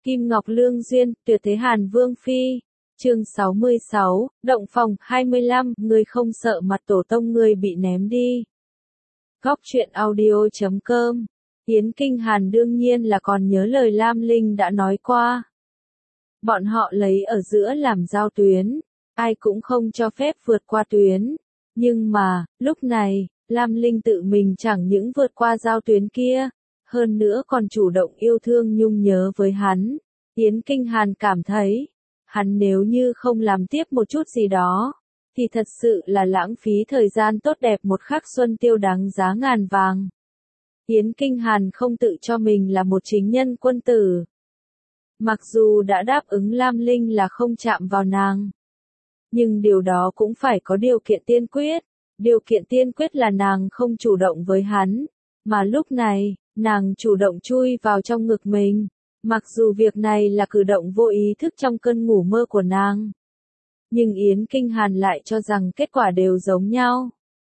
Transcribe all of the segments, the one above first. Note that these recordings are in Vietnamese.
Kim Ngọc Lương Duyên, Tuyệt Thế Hàn Vương Phi. Chương 66, Động Phòng 25, ngươi không sợ mặt tổ tông ngươi bị ném đi. Góc truyện audio.com. Yến Kinh Hàn đương nhiên là còn nhớ lời Lam Linh đã nói qua. Bọn họ lấy ở giữa làm giao tuyến, ai cũng không cho phép vượt qua tuyến. Nhưng mà, lúc này, Lam Linh tự mình chẳng những vượt qua giao tuyến kia, hơn nữa còn chủ động yêu thương nhung nhớ với hắn. Yến Kinh Hàn cảm thấy, hắn nếu như không làm tiếp một chút gì đó, thì thật sự là lãng phí thời gian tốt đẹp một khắc xuân tiêu đáng giá ngàn vàng. Yến Kinh Hàn không tự cho mình là một chính nhân quân tử. Mặc dù đã đáp ứng Lam Linh là không chạm vào nàng, nhưng điều đó cũng phải có điều kiện tiên quyết. Điều kiện tiên quyết là nàng không chủ động với hắn, mà lúc này, nàng chủ động chui vào trong ngực mình. Mặc dù việc này là cử động vô ý thức trong cơn ngủ mơ của nàng, nhưng Yến Kinh Hàn lại cho rằng kết quả đều giống nhau.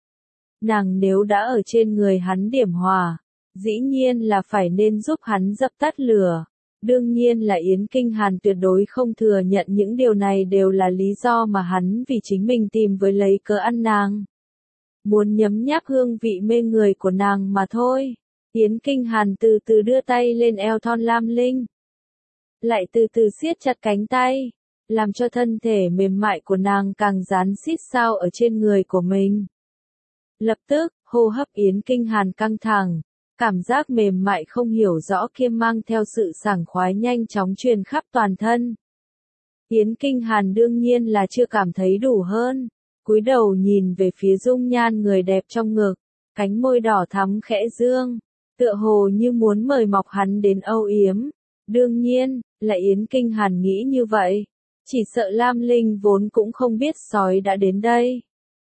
Nàng nếu đã ở trên người hắn điểm hỏa, dĩ nhiên là phải nên giúp hắn dập tắt lửa. Đương nhiên là Yến Kinh Hàn tuyệt đối không thừa nhận những điều này đều là lý do mà hắn vì chính mình tìm với lấy cớ ăn nàng. Muốn nhấm nháp hương vị mê người của nàng mà thôi. Yến Kinh Hàn từ từ đưa tay lên eo thon Lam Linh, lại từ từ siết chặt cánh tay, làm cho thân thể mềm mại của nàng càng dán xít sao ở trên người của mình. Lập tức, hô hấp Yến Kinh Hàn căng thẳng, cảm giác mềm mại không hiểu rõ kia mang theo sự sảng khoái nhanh chóng truyền khắp toàn thân. Yến Kinh Hàn đương nhiên là chưa cảm thấy đủ hơn, cúi đầu nhìn về phía dung nhan người đẹp trong ngực, cánh môi đỏ thắm khẽ dương, tựa hồ như muốn mời mọc hắn đến âu yếm. Đương nhiên, là Yến Kinh Hàn nghĩ như vậy, chỉ sợ Lam Linh vốn cũng không biết sói đã đến đây.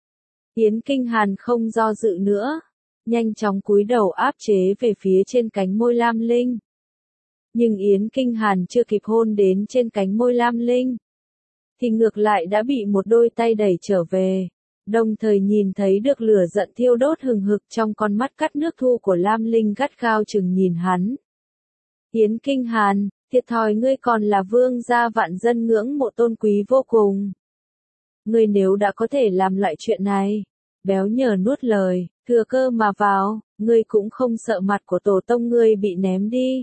Yến Kinh Hàn không do dự nữa, nhanh chóng cúi đầu áp chế về phía trên cánh môi Lam Linh. Nhưng Yến Kinh Hàn chưa kịp hôn đến trên cánh môi Lam Linh, thì ngược lại đã bị một đôi tay đẩy trở về, đồng thời nhìn thấy được lửa giận thiêu đốt hừng hực trong con mắt cắt nước thu của Lam Linh gắt gao chừng nhìn hắn. Yến Kinh Hàn, thiệt thòi ngươi còn là vương gia vạn dân ngưỡng mộ tôn quý vô cùng. Ngươi nếu đã có thể làm loại chuyện này, béo nhờ nuốt lời, thừa cơ mà vào, ngươi cũng không sợ mặt của tổ tông ngươi bị ném đi.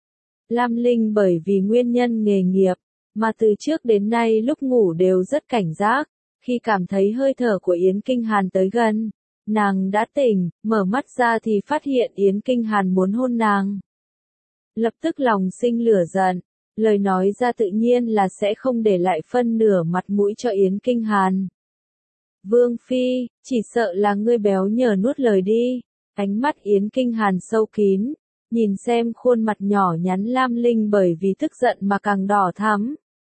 Lam Linh bởi vì nguyên nhân nghề nghiệp, mà từ trước đến nay lúc ngủ đều rất cảnh giác, khi cảm thấy hơi thở của Yến Kinh Hàn tới gần, nàng đã tỉnh, mở mắt ra thì phát hiện Yến Kinh Hàn muốn hôn nàng. Lập tức lòng sinh lửa giận, lời nói ra tự nhiên là sẽ không để lại phân nửa mặt mũi cho Yến Kinh Hàn. Vương Phi, chỉ sợ là ngươi béo nhờ nuốt lời đi. Ánh mắt Yến Kinh Hàn sâu kín, nhìn xem khuôn mặt nhỏ nhắn Lam Linh bởi vì tức giận mà càng đỏ thắm.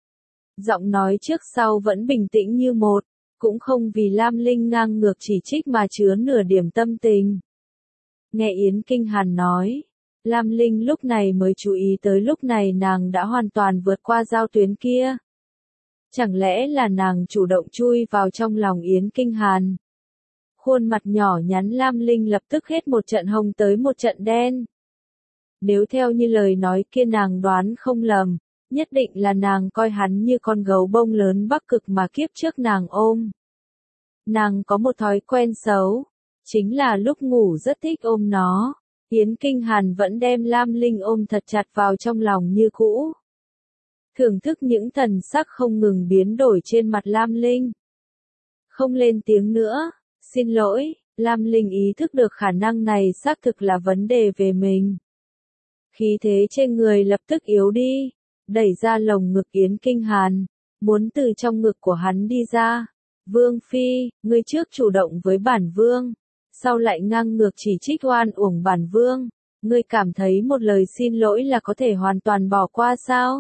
Giọng nói trước sau vẫn bình tĩnh như một, cũng không vì Lam Linh ngang ngược chỉ trích mà chứa nửa điểm tâm tình. Nghe Yến Kinh Hàn nói, Lam Linh lúc này mới chú ý tới lúc này nàng đã hoàn toàn vượt qua giao tuyến kia. Chẳng lẽ là nàng chủ động chui vào trong lòng Yến Kinh Hàn? Khuôn mặt nhỏ nhắn Lam Linh lập tức hết một trận hồng tới một trận đen. Nếu theo như lời nói kia nàng đoán không lầm, nhất định là nàng coi hắn như con gấu bông lớn Bắc Cực mà kiếp trước nàng ôm. Nàng có một thói quen xấu, chính là lúc ngủ rất thích ôm nó. Yến Kinh Hàn vẫn đem Lam Linh ôm thật chặt vào trong lòng như cũ. Thưởng thức những thần sắc không ngừng biến đổi trên mặt Lam Linh. Không lên tiếng nữa, xin lỗi, Lam Linh ý thức được khả năng này xác thực là vấn đề về mình. Khí thế trên người lập tức yếu đi, đẩy ra lồng ngực Yến Kinh Hàn, muốn từ trong ngực của hắn đi ra. Vương Phi, ngươi trước chủ động với bản vương, sau lại ngang ngược chỉ trích oan uổng bản vương, ngươi cảm thấy một lời xin lỗi là có thể hoàn toàn bỏ qua sao?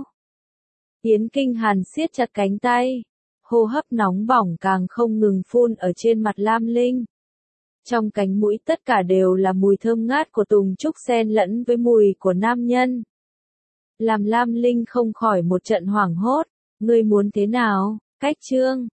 Yến Kinh Hàn siết chặt cánh tay, hô hấp nóng bỏng càng không ngừng phun ở trên mặt Lam Linh. Trong cánh mũi tất cả đều là mùi thơm ngát của tùng trúc xen lẫn với mùi của nam nhân. Làm Lam Linh không khỏi một trận hoảng hốt, ngươi muốn thế nào? Cách chương